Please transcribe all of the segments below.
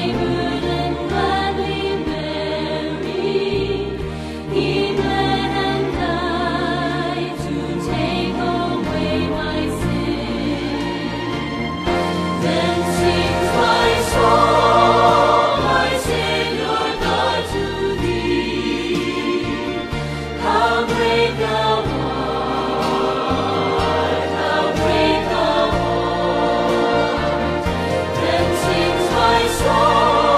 soul.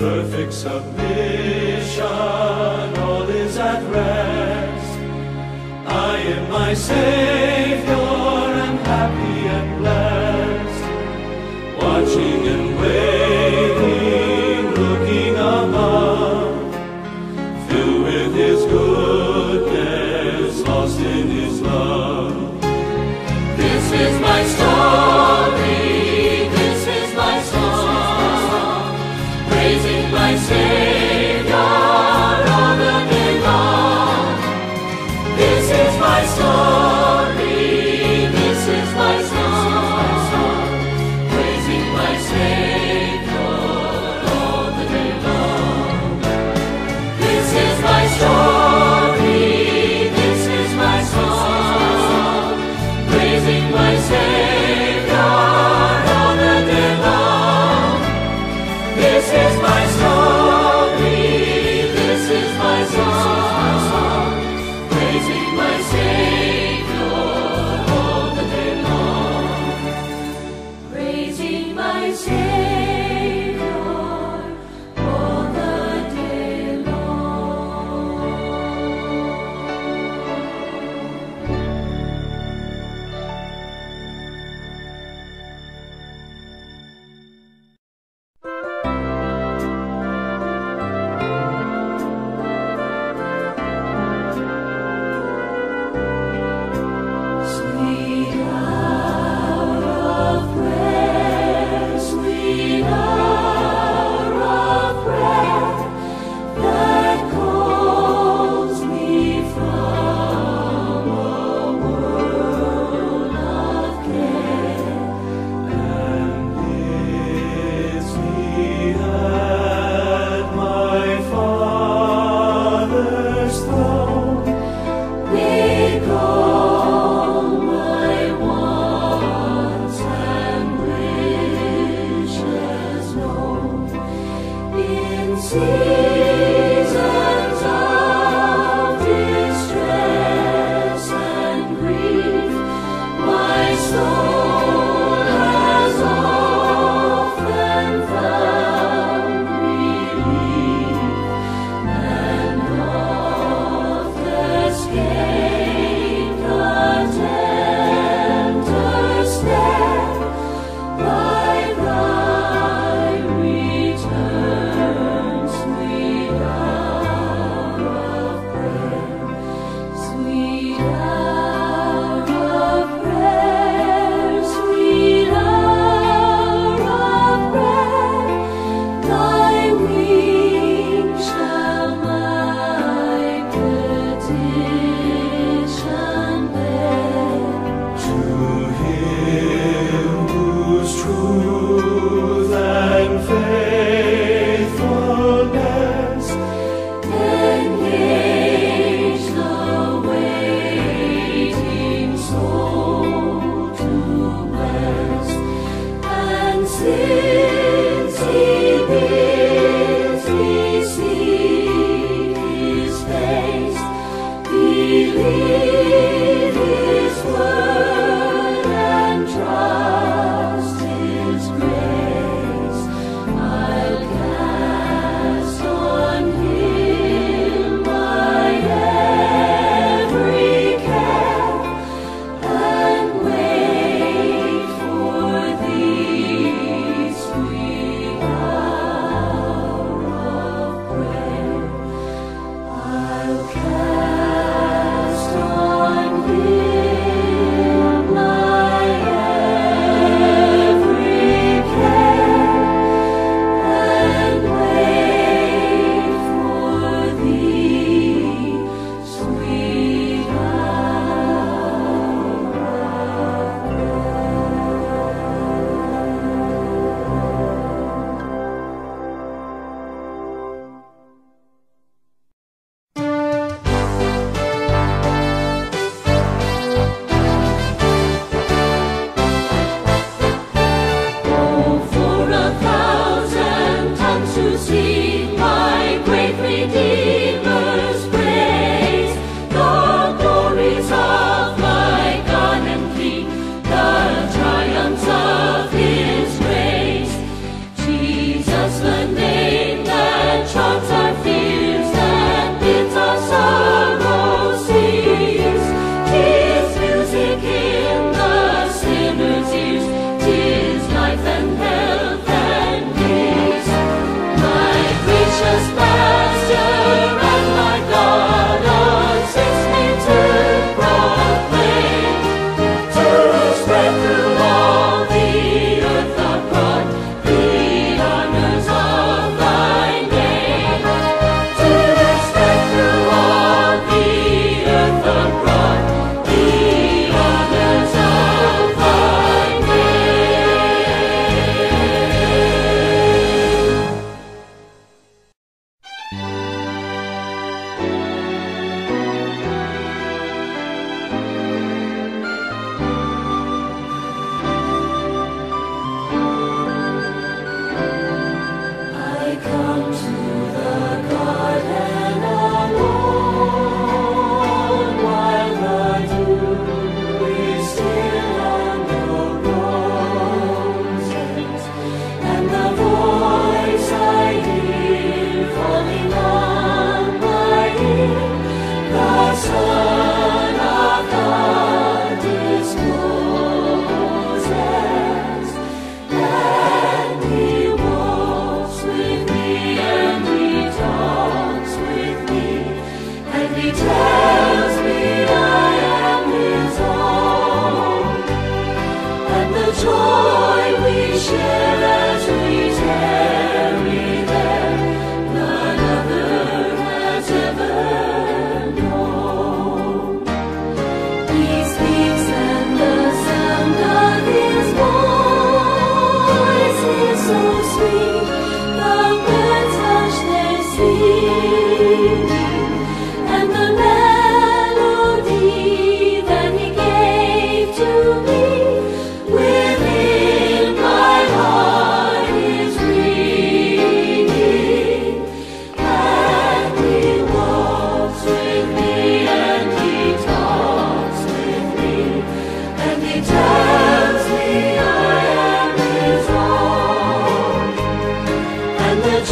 perfect submission, all is at rest. I am my Savior, am happy and blessed, watching and waiting, looking above, filled with His goodness, lost in His love. This is my story, this is my song, praising my Savior all the day long. This is my story, this is my song, praising my Savior all the day long. This is my story, this is my song, praising my Savior all the day long. This is my story, this is my song, praising my Savior all the day long. Praising my Savior all the day long. Sweet hour of prayer, sweet hour of prayer, that calls me from a world of care, and bids me at my Father's throne make all my wants and wishes known. In seasons of distress and grief, my soul has often found relief, and oft escaped the tempter's snare by Thy return, sweet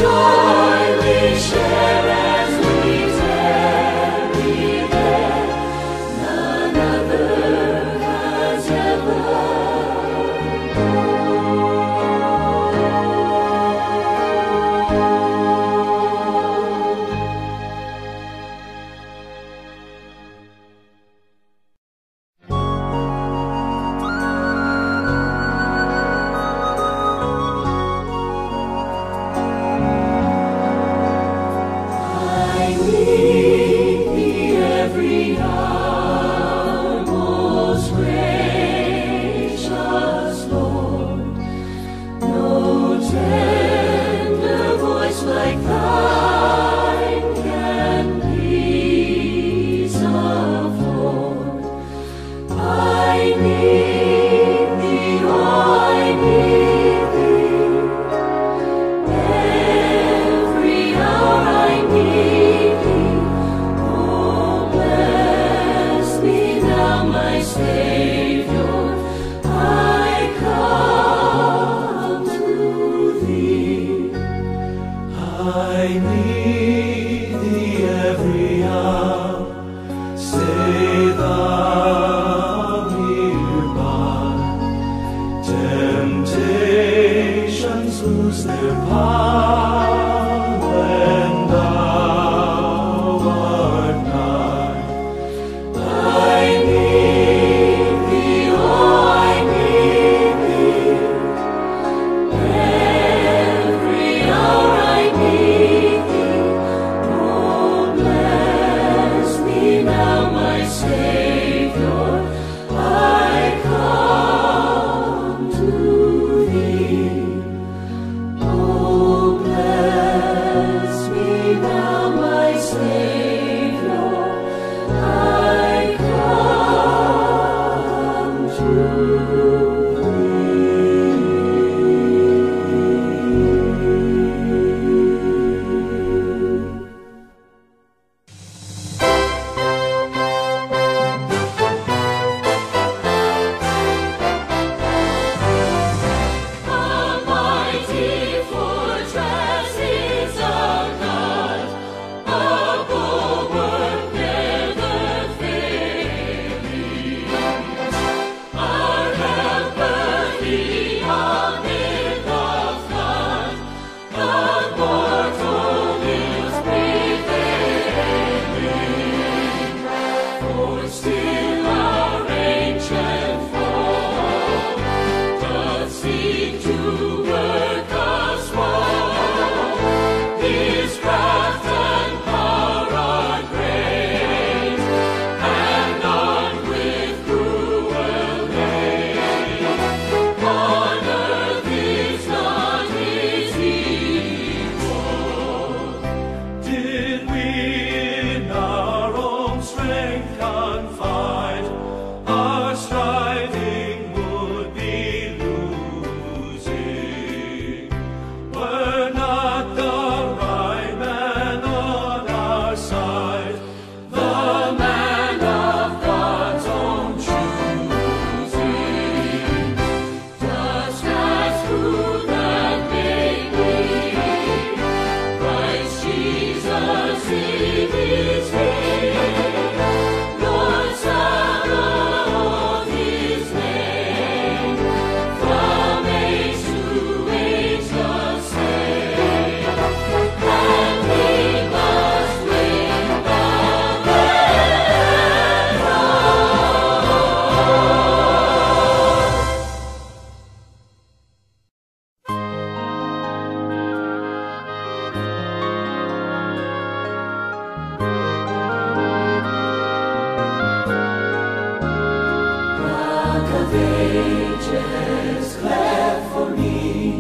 joy we share as we tarry there, none other has ever known. I need thee every hour, most gracious Lord. No tender voice like thine can peace afford. I need thee, oh, I need thee. Every hour I need thee. Oh, bless me now, my Savior. I come to thee. I need thee every hour. Stay thou nearby. Temptations lose their power when thou art nigh. I need thee, oh, I need thee. Every hour I need thee. Oh, bless me now, my Savior. I come to thee. Oh, bless me now, my Savior. I come to thee. A mighty fortress is our God, a bulwark never failing. Our helper, He amid the flood, immortal is prevailing. For still our ancient foe doth seek to work us woe. His craft and power are great, and armed with cruel hate. On earth is not his equal. Did we in our own strength confide, our striving would be losing. Were not the right man on our side, the man of God's own choosing. Just as who that may be, Christ Jesus in His name, Lord Sabaoth His name, from age to age the same, and we must ring the Rock of Ages, cleft for me,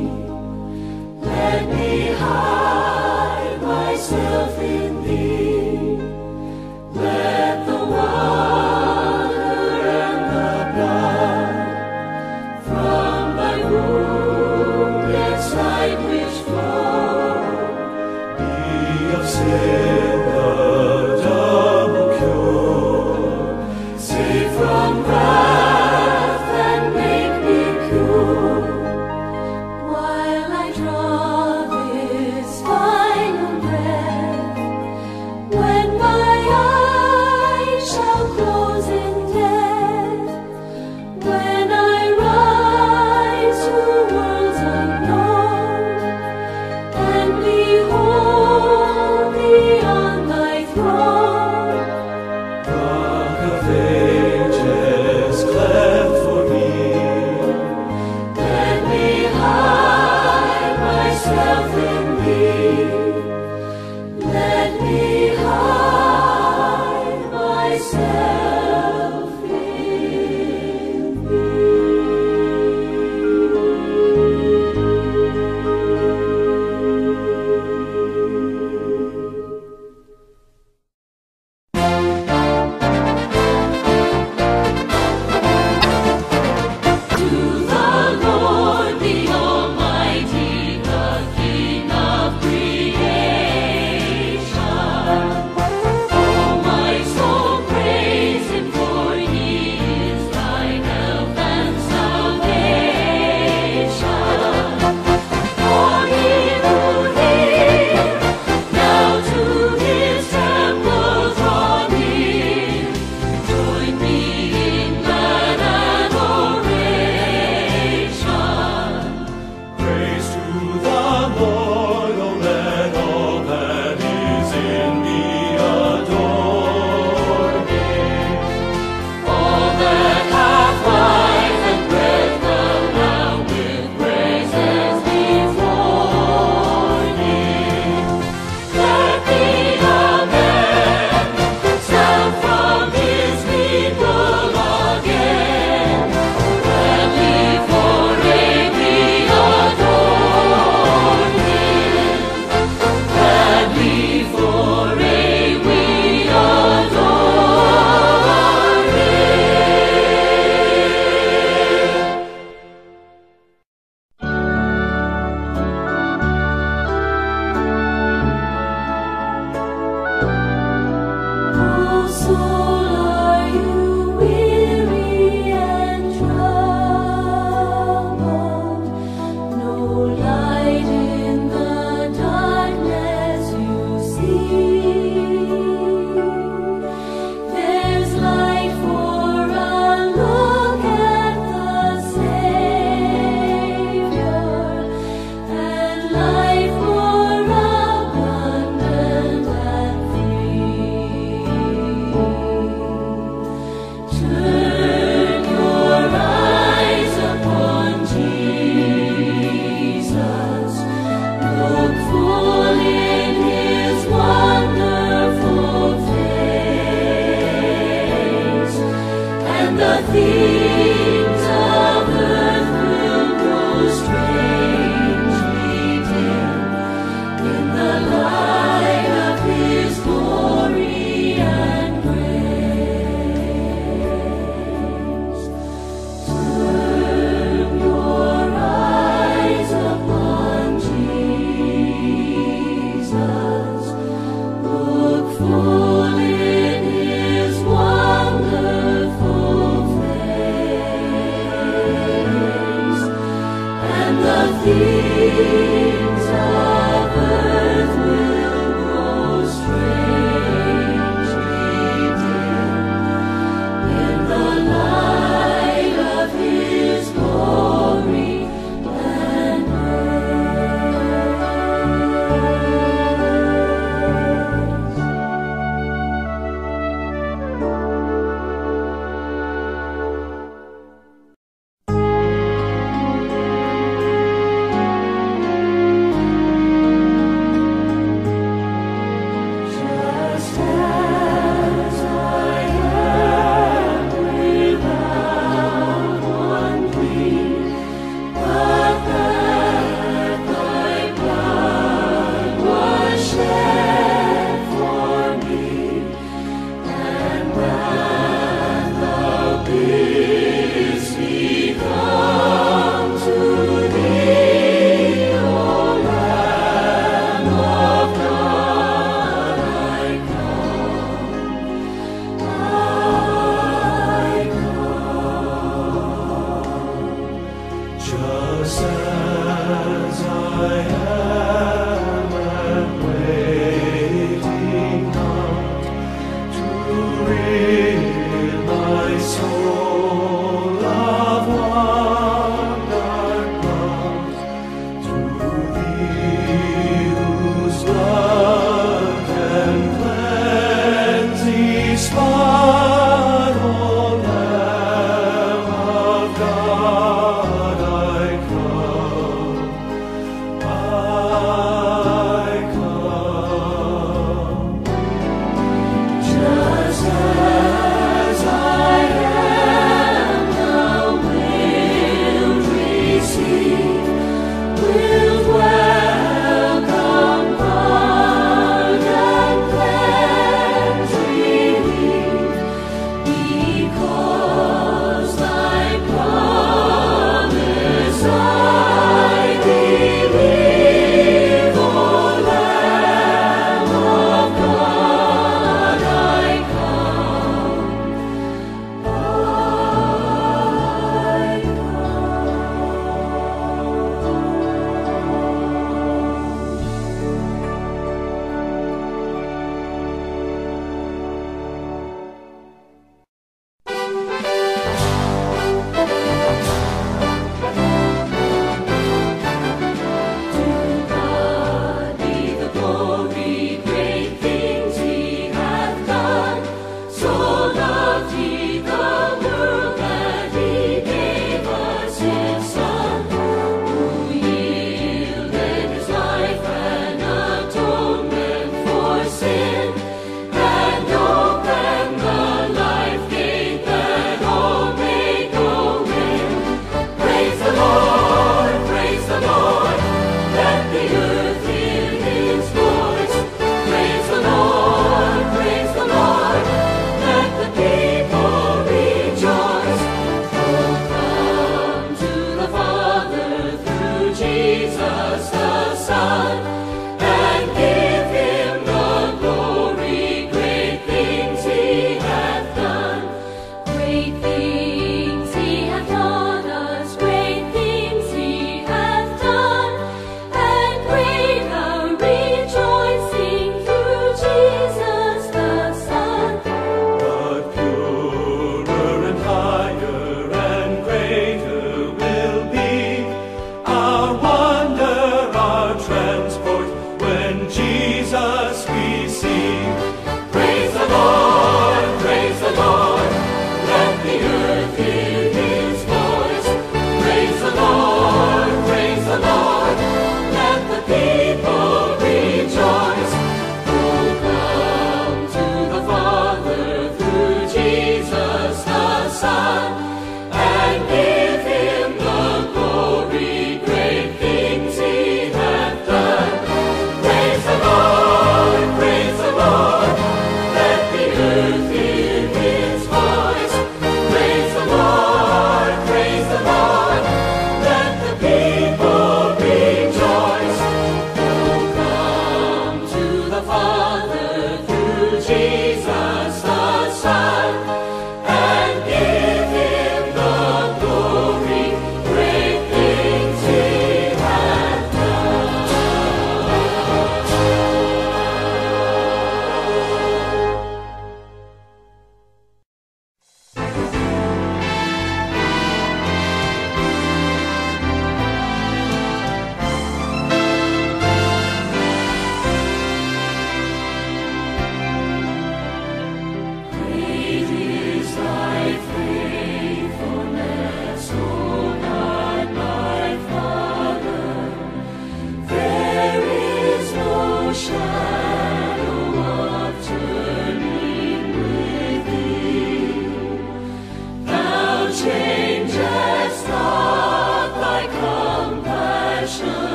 let me hide myself in thee. Let the water and the blood from thy wounded side which flow Be of sin the double cure. save from wrath and make me pure. While I draw this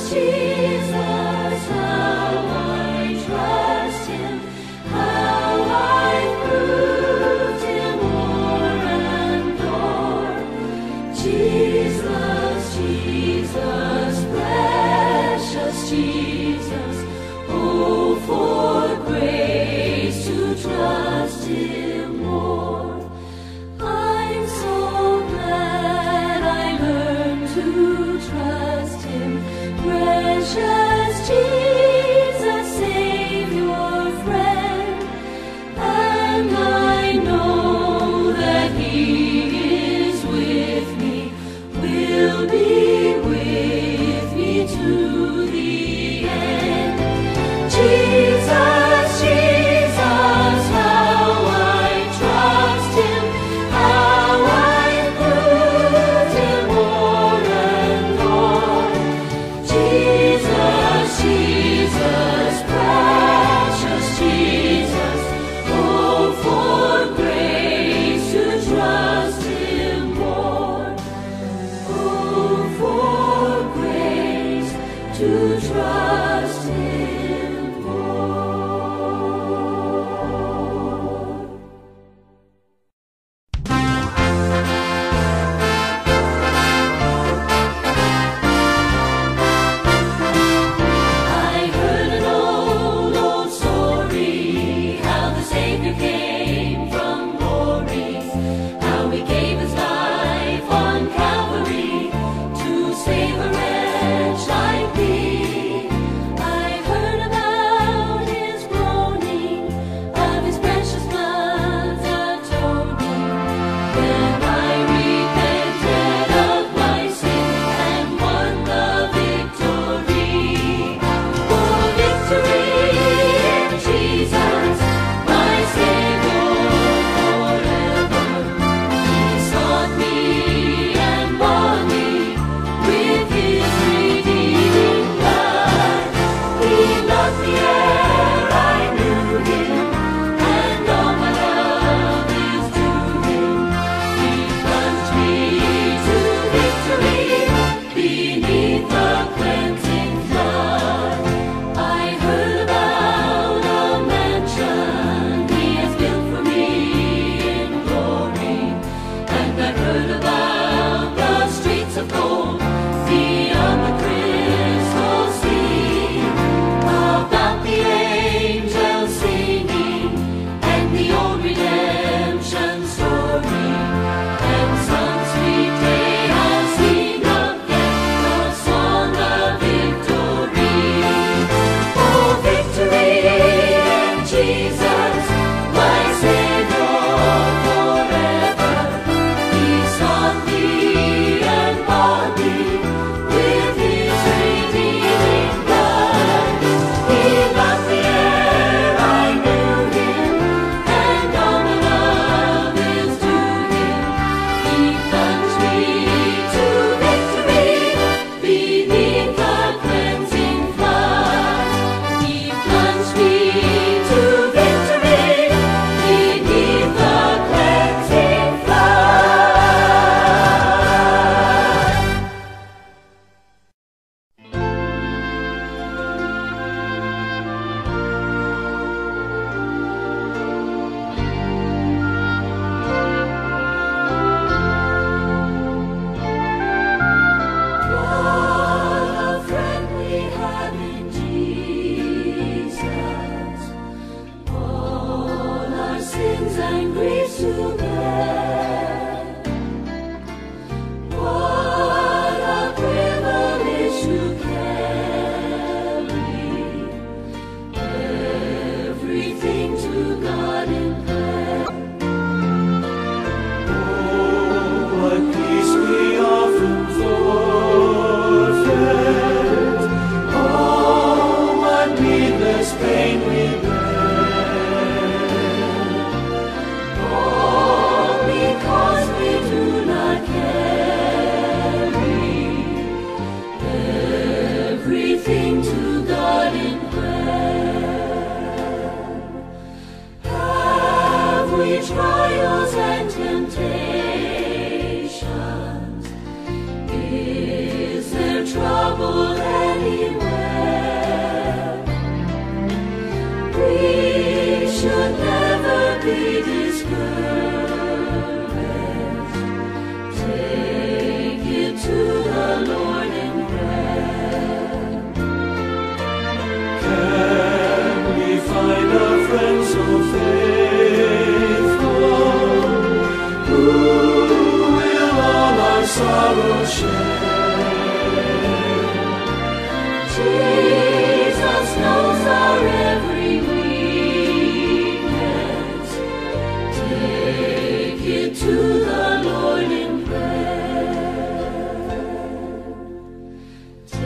Save a wretch like me. I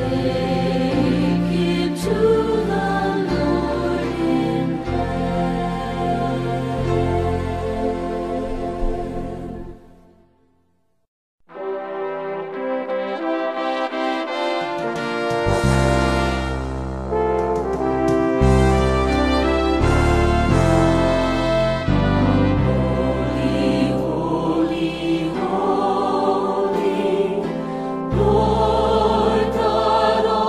Take it to the Lord in prayer. Holy, holy, holy, Lord God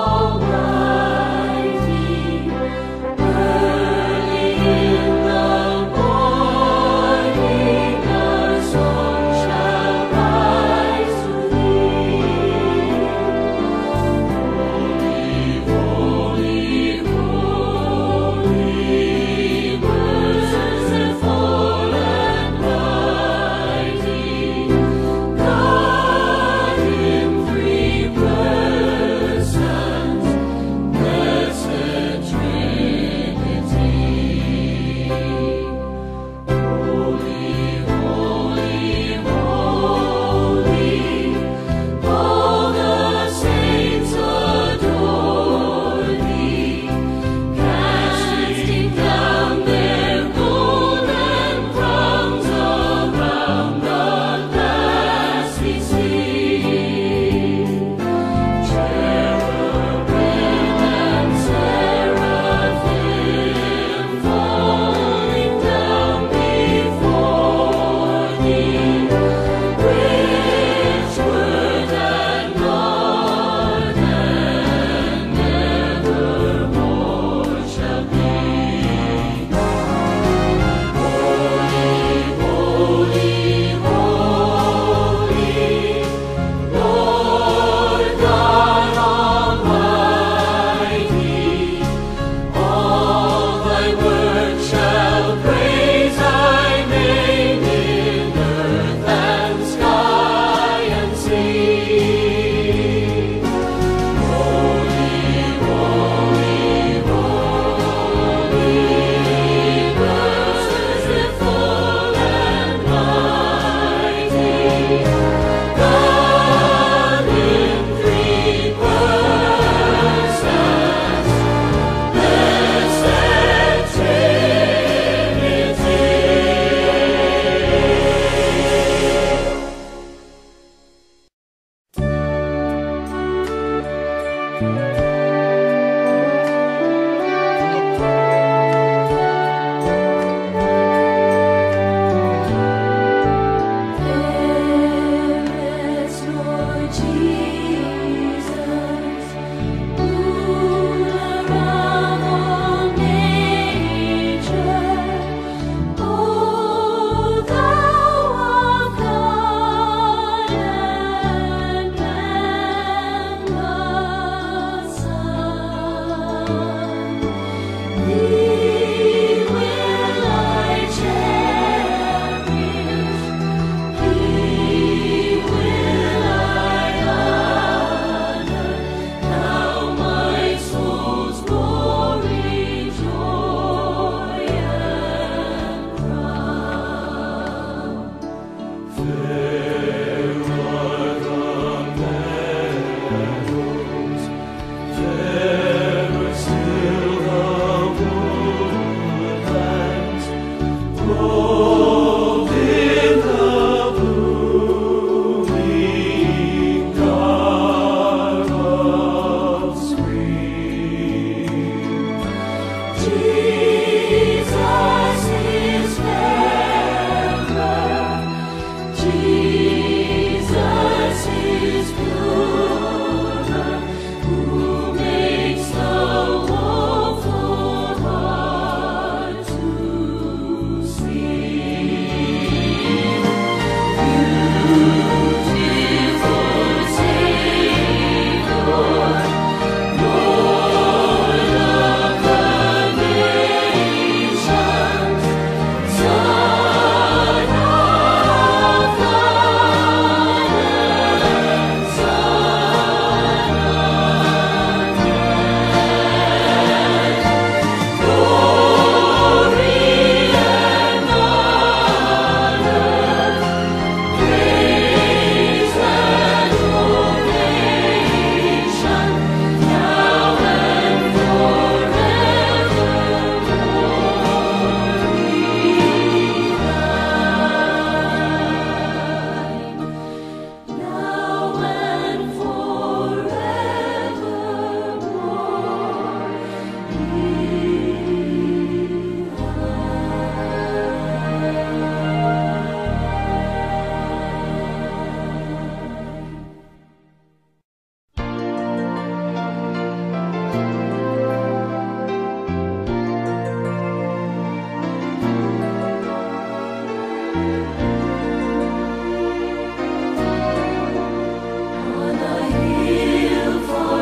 On a hill far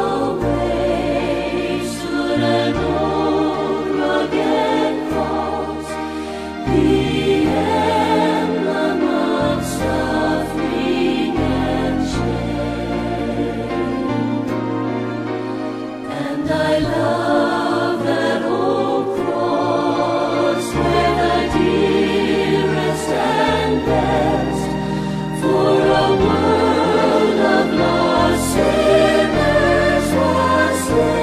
away stood an old rugged cross, the emblem of suffering and shame. And I love that old cross, where the dearest and best for a world of lost sinners was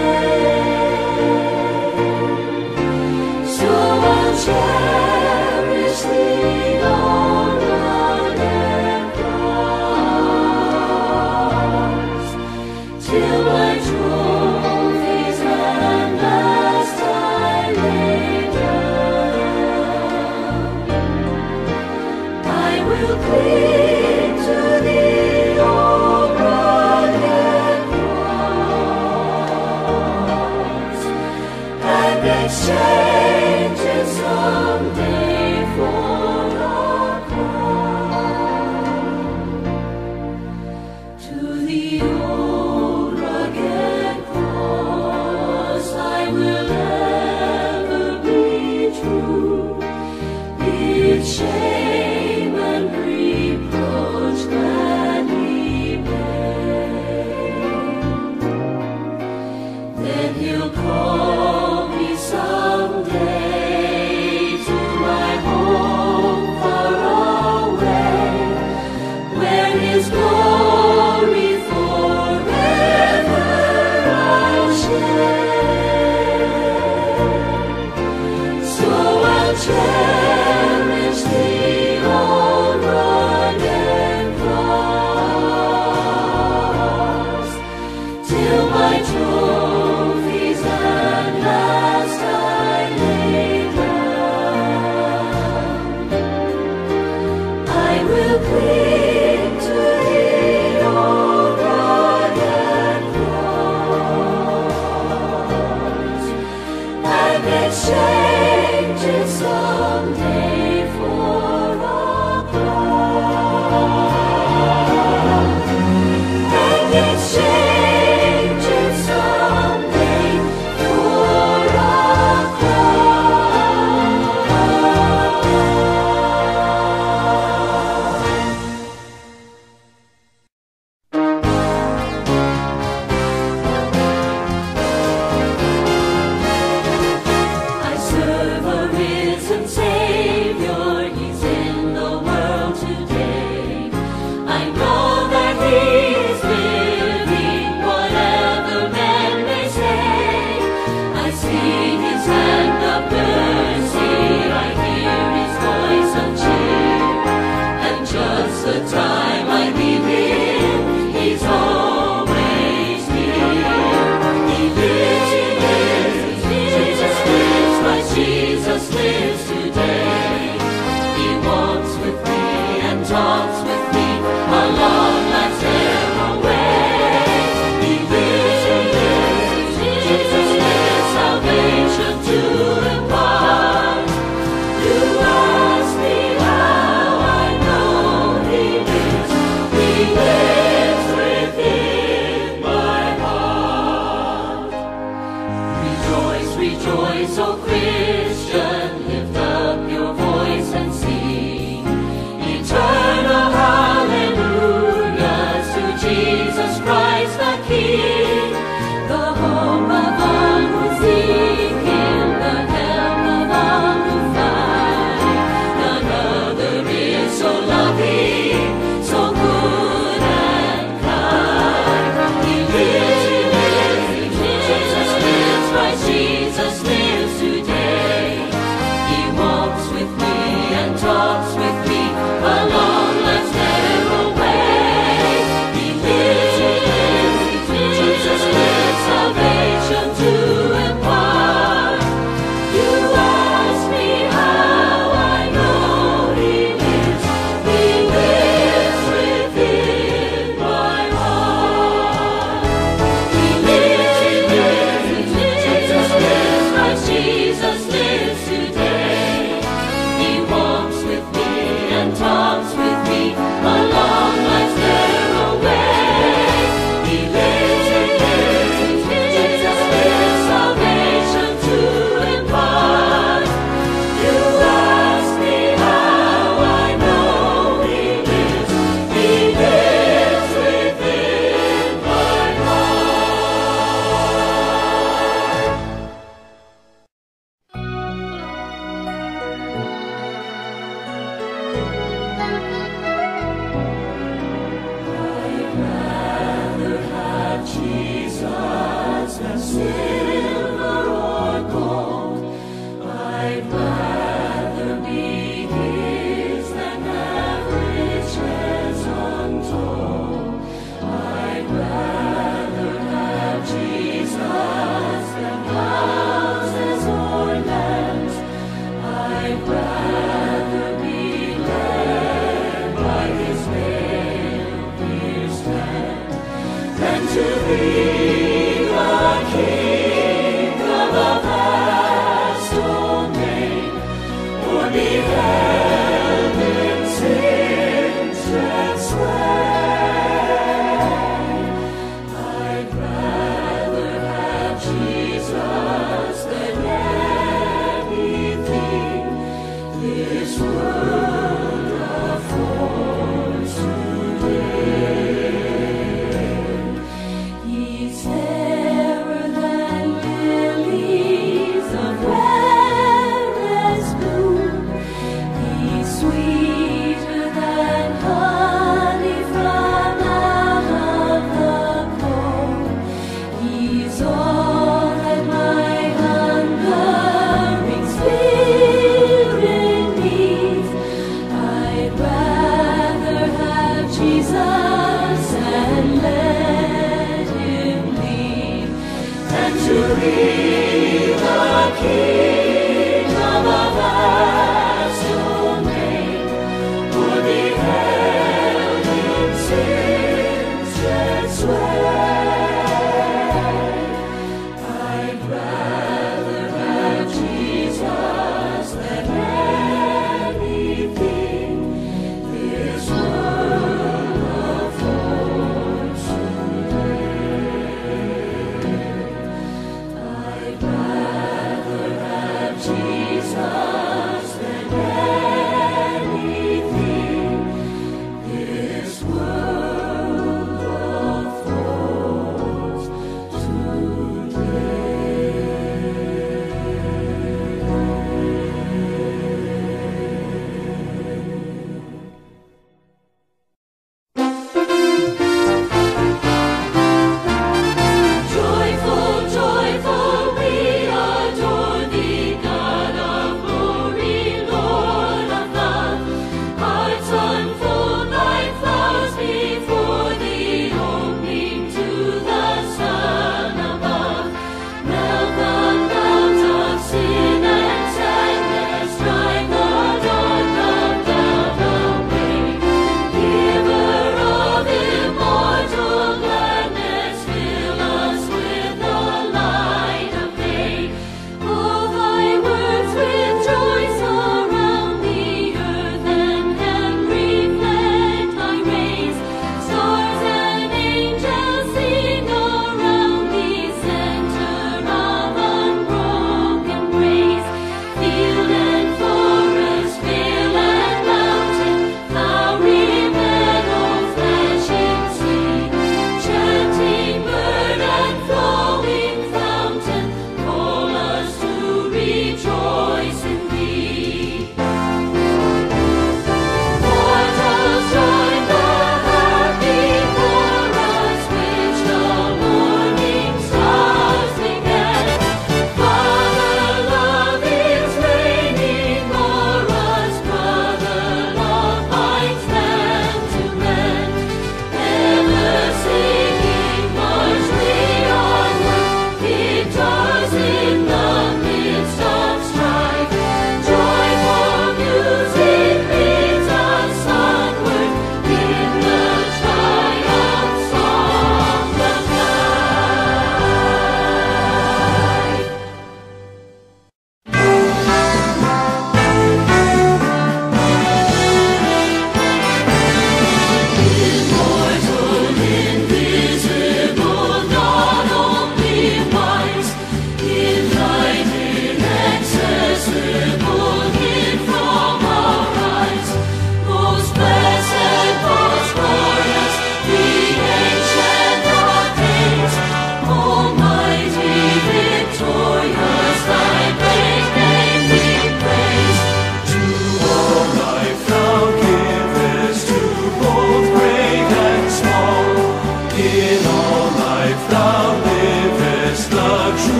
slain. So I'll cherish the old rugged cross till my trophies and last I lay down. I will cling to the old rugged cross and exchange it someday for a crown. To the old rugged cross I will ever be true. Its shame and reproach gladly bear. Then he'll call me someday to my home far away, where his glory forever I'll share. So I'll cherish the old rugged cross till my trophies at last I lay down. I will cling to the old rugged cross and exchange it someday for a crown. And exchange it someday for a I serve a risen Savior, He's in the world today. I know that He is living, whatever men may say. I see His hand of mercy, I hear His voice of cheer, and just the time I need Him, He's always near. He lives, Jesus lives, Christ Jesus lives today. He walks with me and talks with me along life's narrow way. He lives, Jesus lives, salvation to impart. You ask me how I know He lives. He lives within my heart. Rejoice, rejoice, O Christian, lift up your voice and sing eternal hallelujahs to Jesus Christ the King, the hope of all who seek Him, the help of all who find. None other is so loving, so good and kind. He lives, Jesus lives, Christ Jesus lives today. I'd rather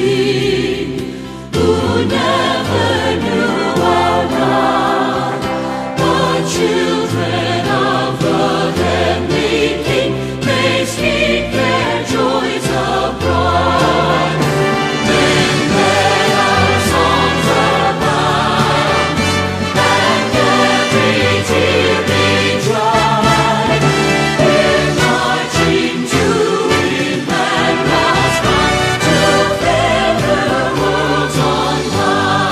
sweet, who never knew our God. The children of the heavenly King may speak their joys abroad. Then let our songs abound, and every tear be dried. We're marching to Emmanuel's God, to fairer worlds on high.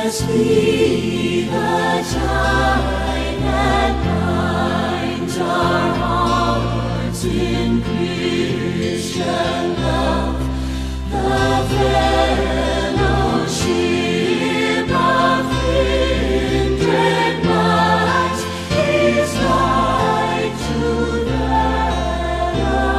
Blessed be the tie that binds our hearts in Christian love, the fellowship of kindred minds is like to that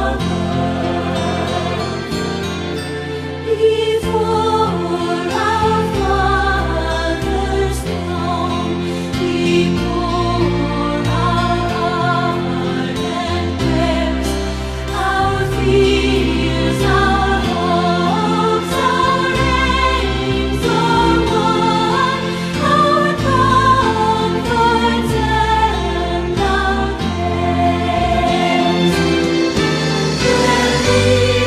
above. Before our Father's throne, we pour our heart and prayers, our fears, our hopes, our aims are one, our comforts and our cares. When we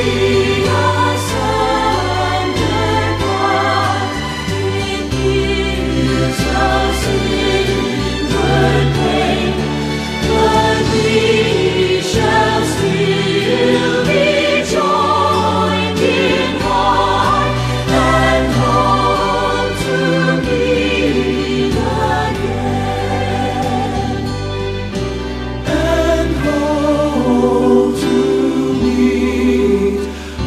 asunder part, it gives us inward pain, but we shall still be joined in heart and home to meet again. And home to meet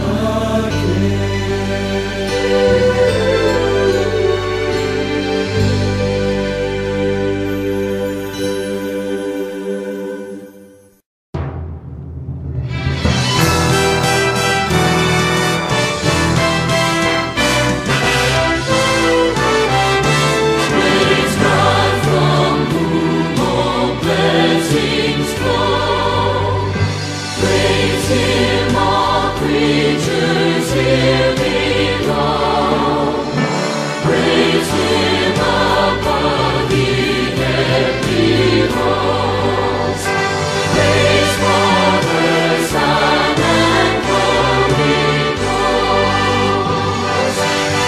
again. Praise God from whom all blessings flow. Praise Him, all creatures here below. Praise Him above the heavenly hosts. Praise Father, Son, and Holy Ghost.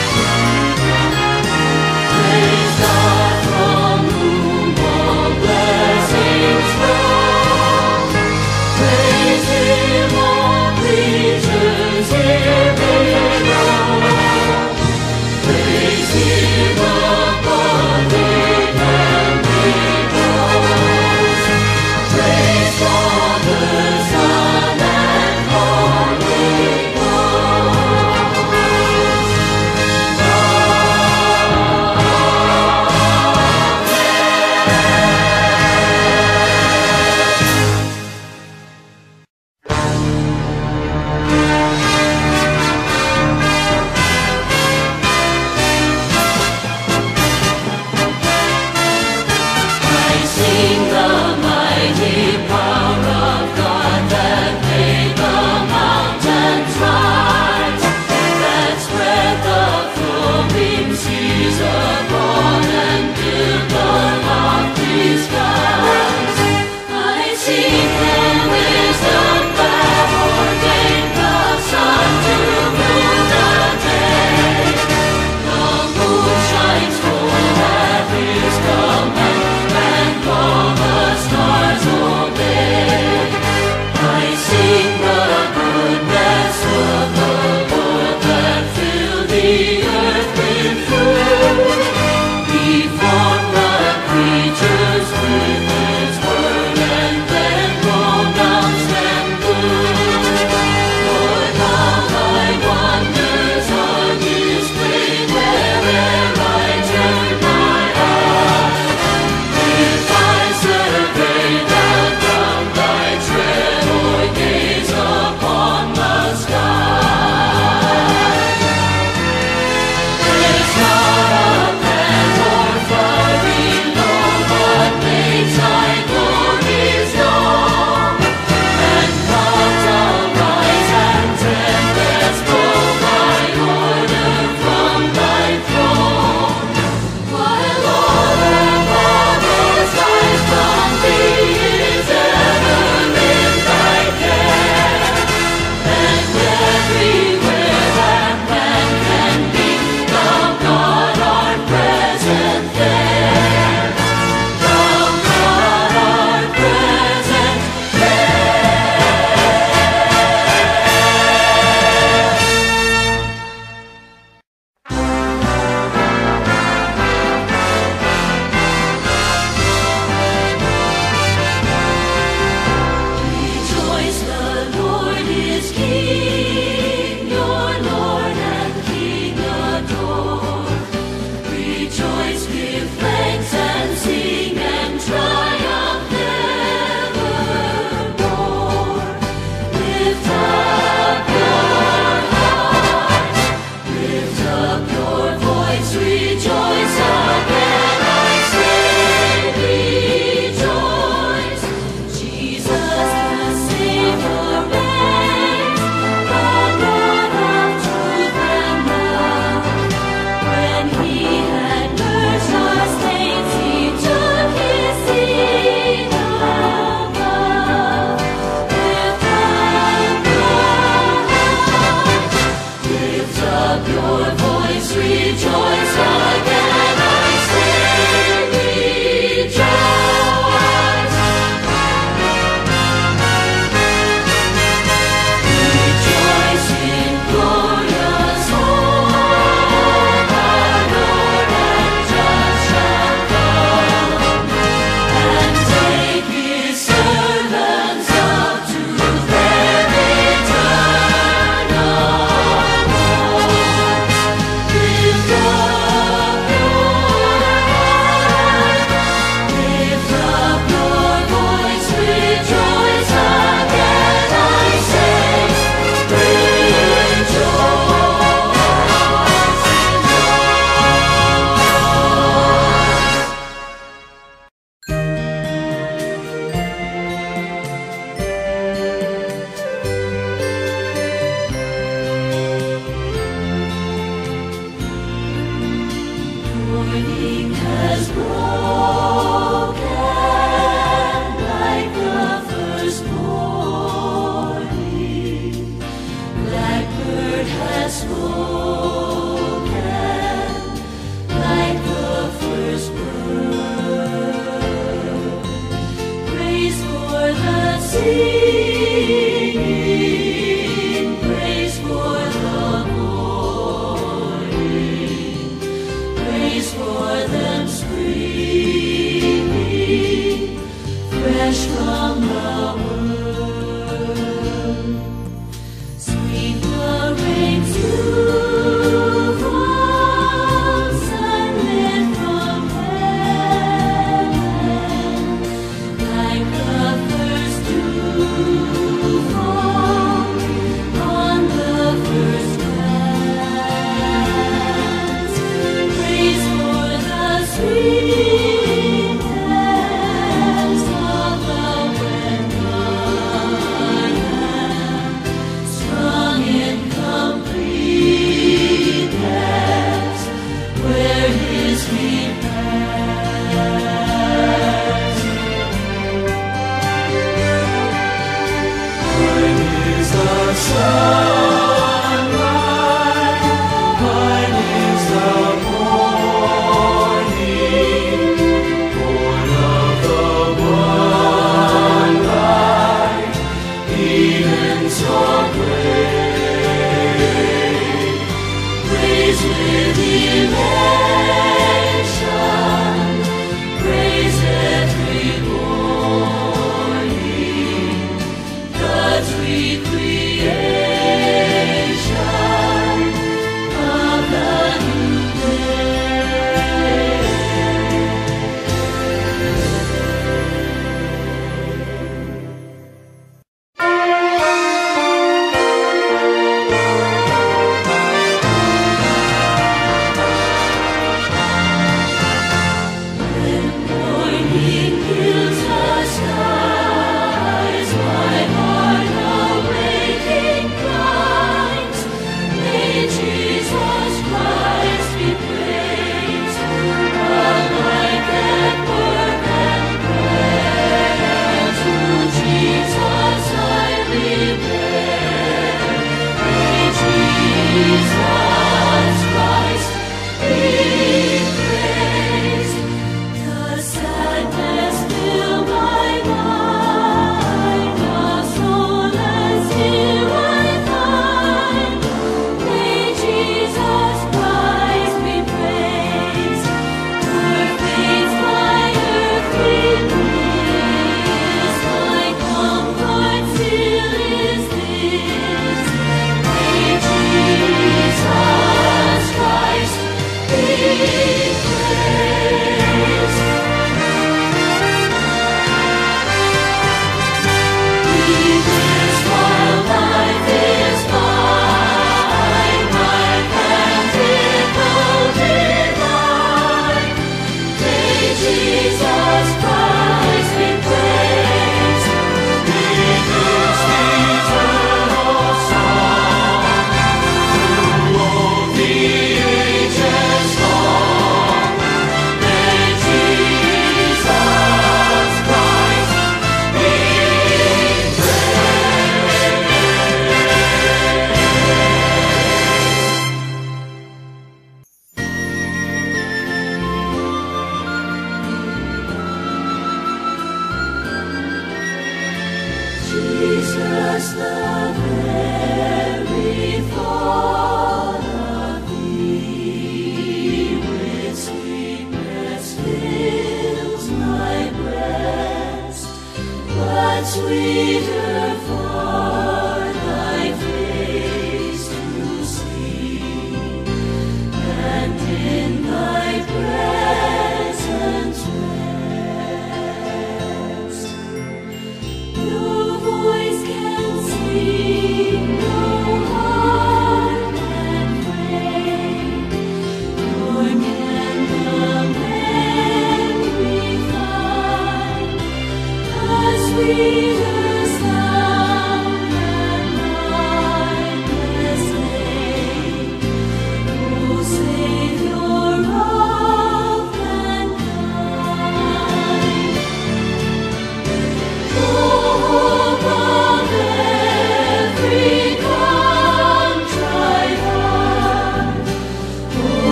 Praise God from whom all blessings flow. Praise Him, all creatures here below. Praise Him above the heavenly hosts. Praise Father, Son, and Holy I sing the mighty power of God that made the mountains rise, that spread the flowing seas abroad and built the lofty skies. I sing the wisdom that ordained the sun to rule the day. The moon shines full at His command, and all the stars obey. I sing the goodness of the Lord that filled the earth with food. He formed the creatures with His word, and then pronounced them good. Lord, how Thy wonders are displayed wherever I turn my eyes. If I survey the ground I tread, or gaze upon the sky, there's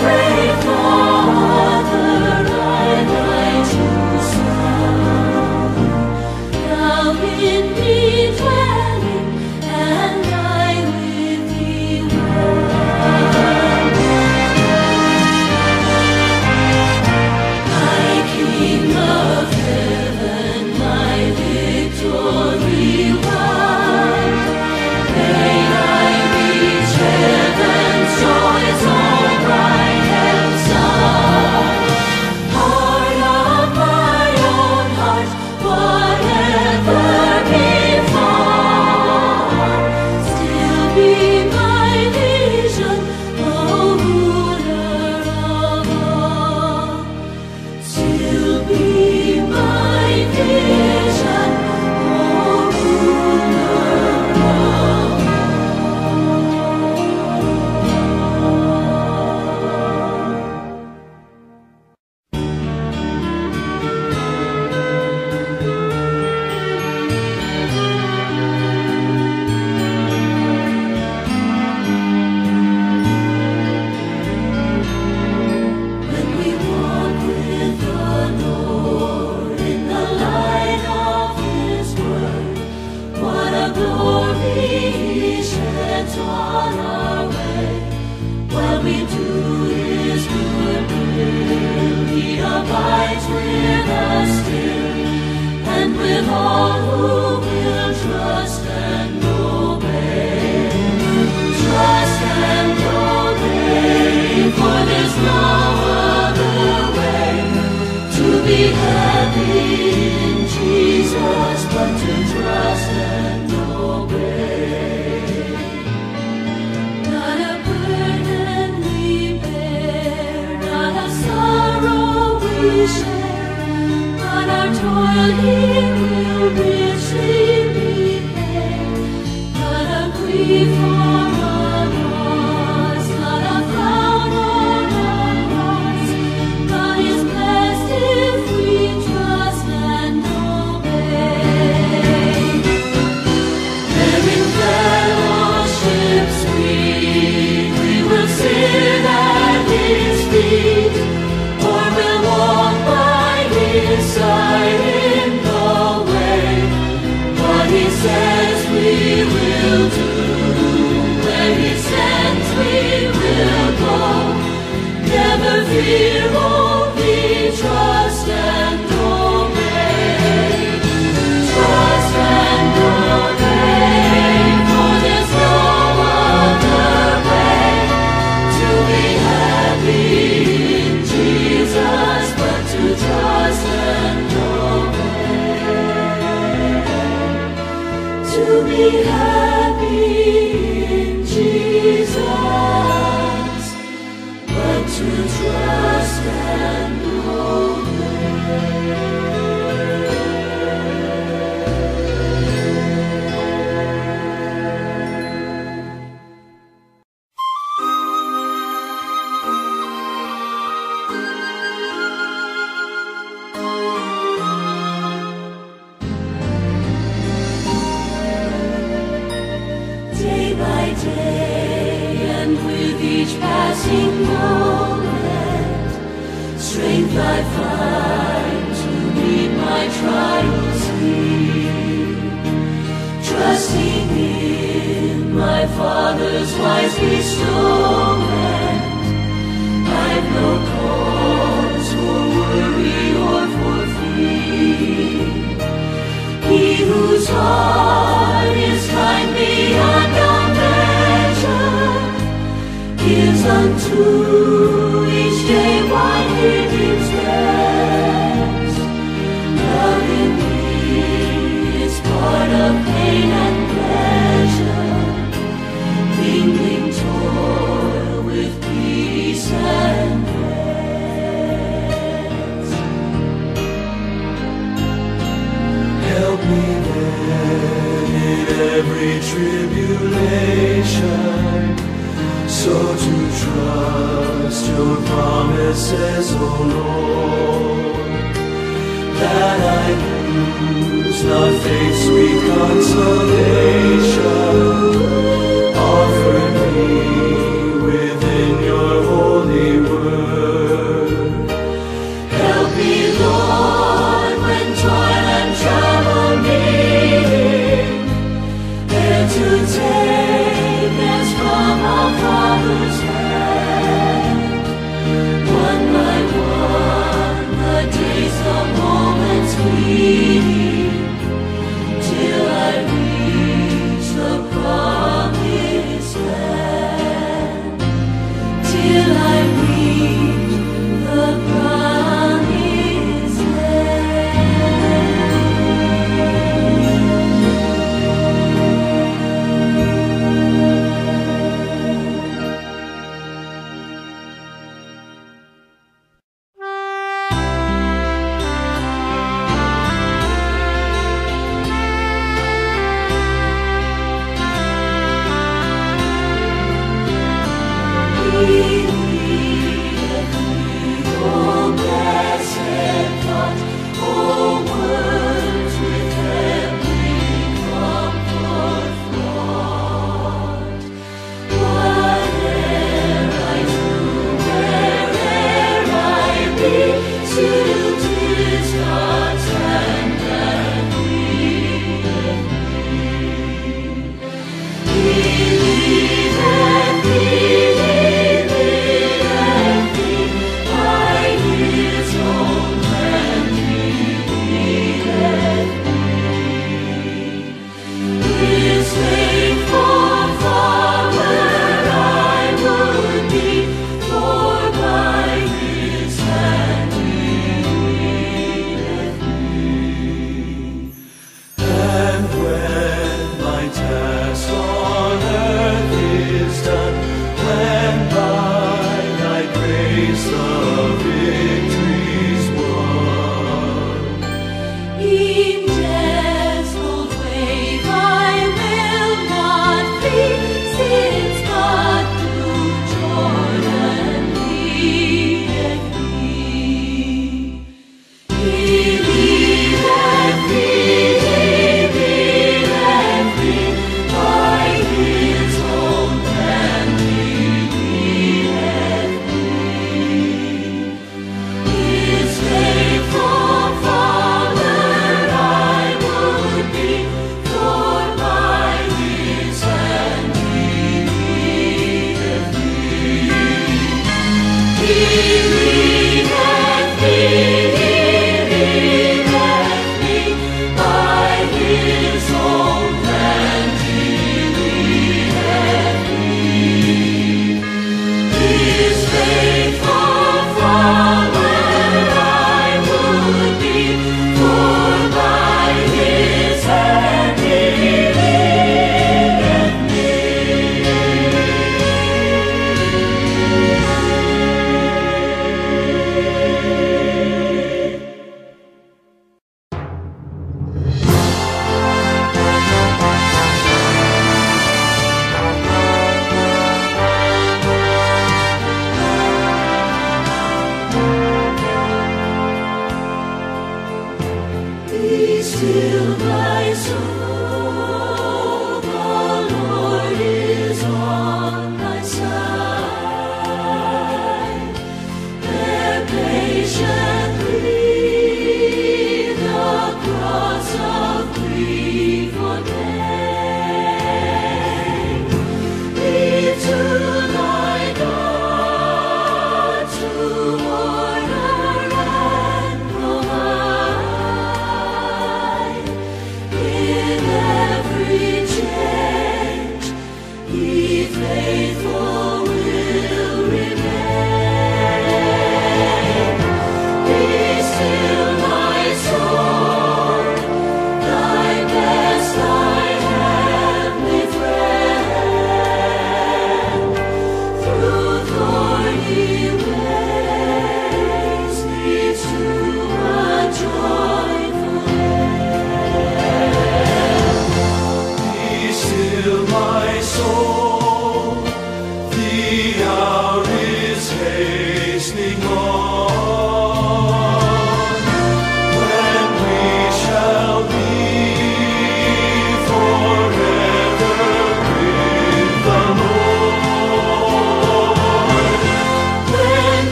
great Father, I, thy true Son, thou in me dwelling, and I with thee one. My King of heaven, my victory won, may I reach heaven's joys all bright and sun. Heart of my own heart, whatever befall, still be my vision, O ruler of all. Still be my vision, O ruler of all. When we walk with the Lord in the light of His word, what a glory He sheds on our way. While we do His good will, He abides with us still, and with all who will trust and obey. Trust and obey, for there's no other way to be happy in Jesus but to trust and obey. Not a burden we bear, not a sorrow we share, but our toil He will richly repay. Not a grief or a loss, not a frown or a cross, but is blessed if we trust and obey. There in fellowship sweet, we will sit at His feet, or will walk by His side in the way. What He says we will do, where He sends we will go. Never fear, only trust and obey. Trust and obey, for there's no other way to be happy in Jesus but to trust and obey. To be happy in Jesus but to trust and obey. Day by day, and with each passing moment, strength I find to meet my trials here. Trusting in my Father's wise bestowment, I've no cause for worry or for fear. He whose heart is kind beyond all measure gives unto each day what He deems best. Love in me is part of pain and pleasure, mingling toil with peace and rest. Help me then in every tribulation, so to trust Your promises, O Lord, that I lose not faith's sweet consolation offered me within Your holy word.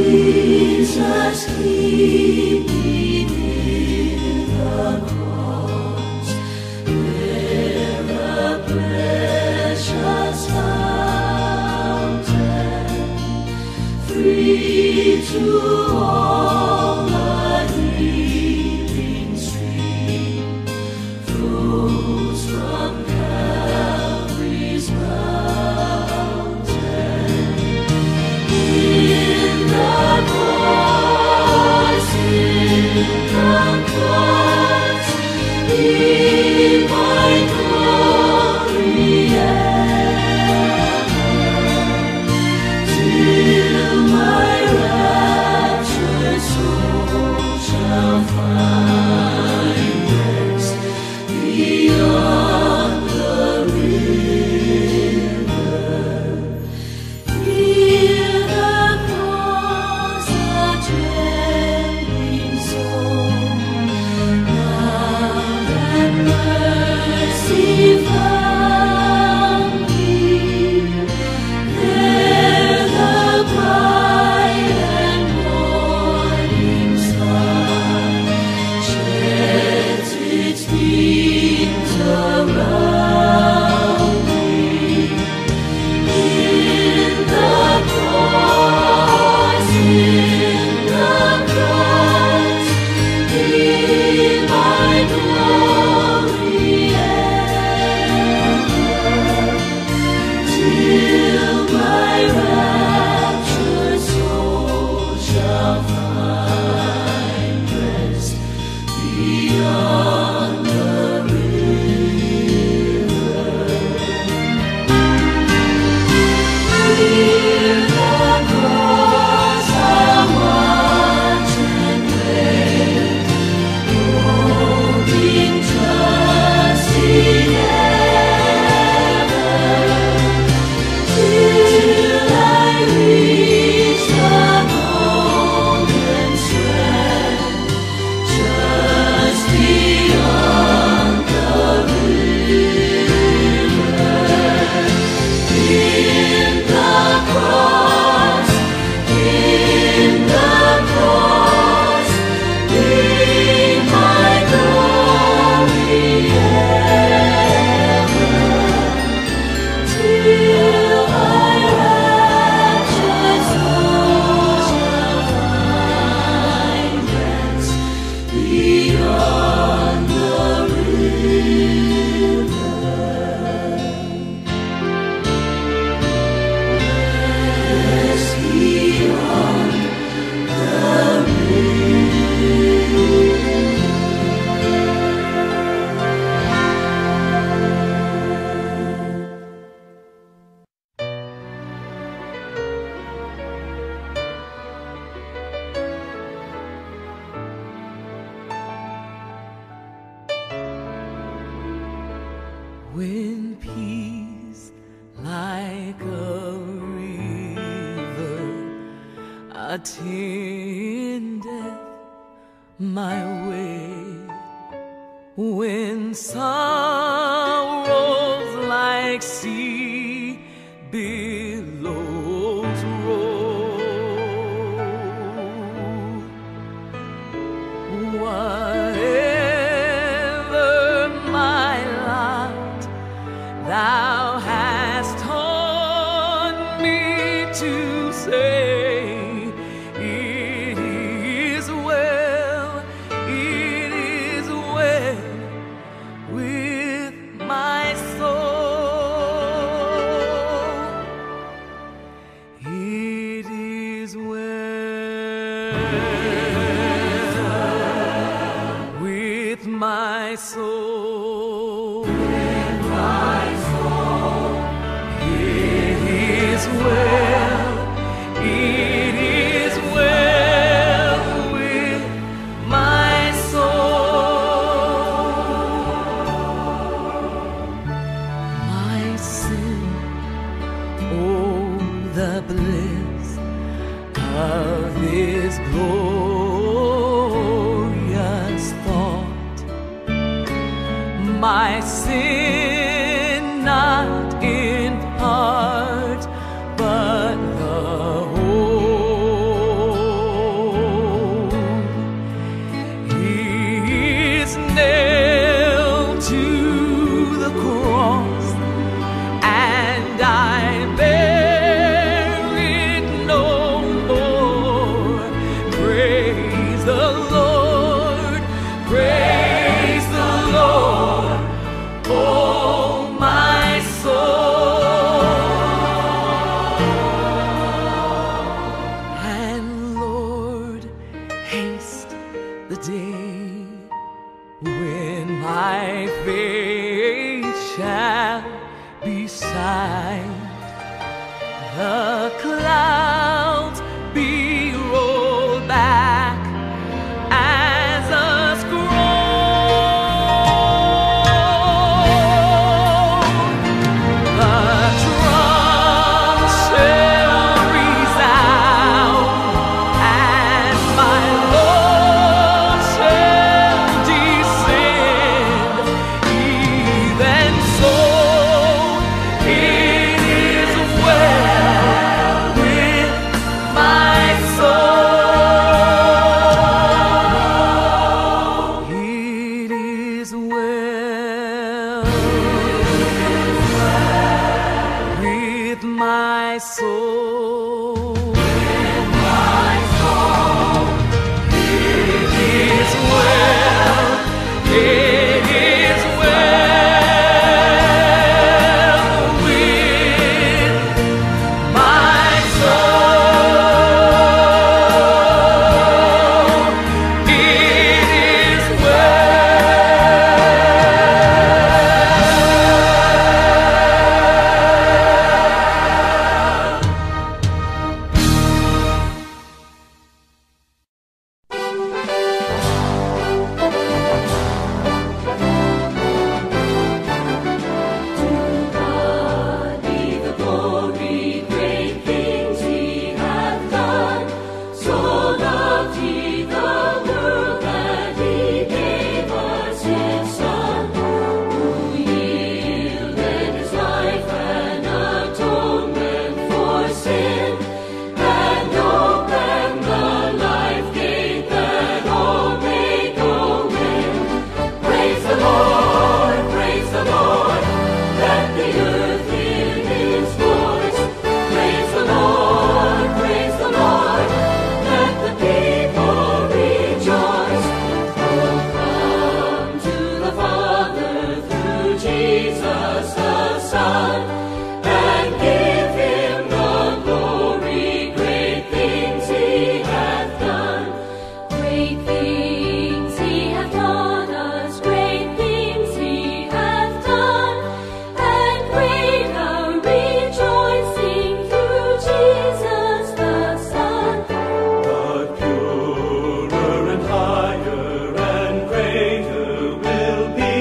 Jesus, keep me near the cross, where a precious fountain, free to all, a healing stream flows from Calvary's mountain. In the cross, be my glory ever, till my raptured soul shall find rest beyond the river. Hear the cross, a trembling soul, now that mercy found me. There the bright and morning star sheds its beams around me. In the cross, be my glory ever, till my raptured soul shall find rest beyond the river. Hear the cross, I'll watch and wait, holding trusting ever, till I reach the golden strand, just beyond the river. In the cross, be my glory ever, till my raptured soul shall find rest beyond the river. Rest beyond the When peace like a river attendeth my way, when sorrows like sea billows roll, whatever my lot, Thou hast taught me to say, it is well with my soul. It is well with my soul. It is well with my soul. My sin, oh, the bliss of His glorious thought. My sin, not in part, but the whole. the clouds be rolled back as a scroll. The drums shall resound, and my Lord shall descend. Even so, it is well with my soul. It is well with my soul. It is well. It is well with my soul. It is God be the glory, great things He hath done. So loved He the world that He gave us His Son, who yielded His life an atonement for sin, and opened the life gate that all may go in. Praise the Lord, praise the Lord. Let the earth hear His voice. Praise the Lord, praise the Lord. Let the people rejoice. Oh, come to the Father through Jesus the Son, and give Him the glory. Great things He hath done. Great things He hath taught us. Great things He hath done. And great our rejoicing through Jesus the Son. But purer and higher and greater will be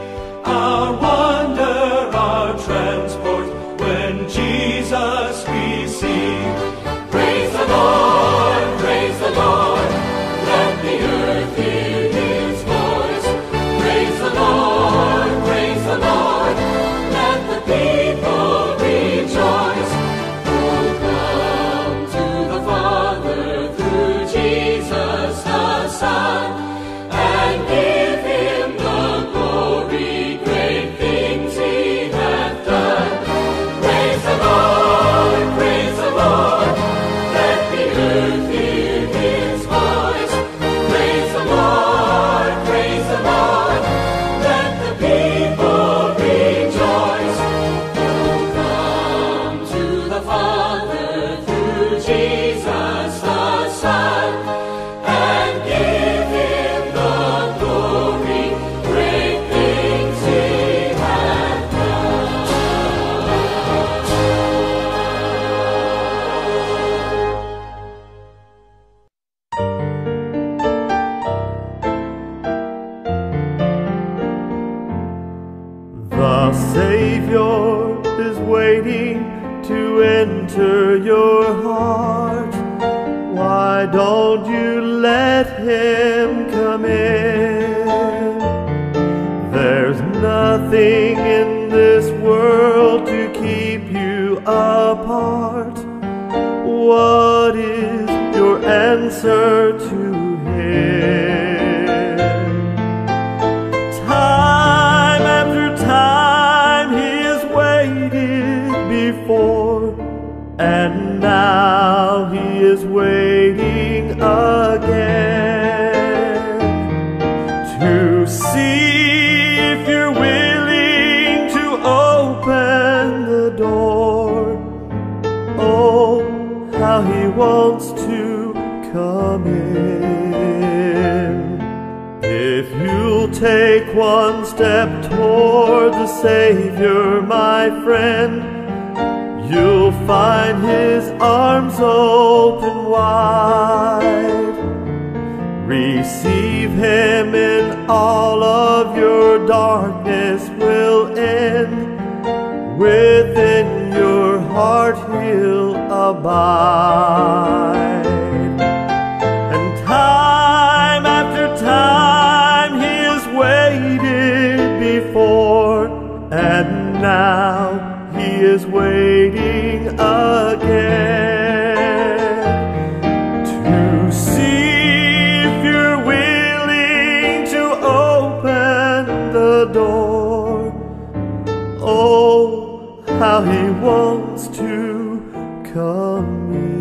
our wonder, our transport, when Jesus we see. Praise the Lord, praise the Lord. Let the earth hear His voice. Praise the Lord, praise the Lord. Let the people rejoice. Oh, come to the Father through Jesus the Son, and give Him the glory. Great things He hath done. Praise the Lord, praise the Lord. Let the earth hear His voice. Praise the Lord, praise the Lord. Let the people rejoice. Oh, come to the Father through Jesus the Son, and give Him the glory. Great things He hath done. The Savior is waiting to enter your heart. Why don't you let Him come in? There's nothing in this world to keep you apart. What is your answer to Him? Time after time He has waited before, and now He is waiting again to see if you're willing to open the door. Oh, how He wants to come in. If you'll take one step toward the Savior, my friend, you'll find His arms open wide. Receive Him and all of your darkness will end. Within your heart He'll abide. And time after time He has waited before, and now He is waiting again to see if you're willing to open the door. Oh, how He wants to come in.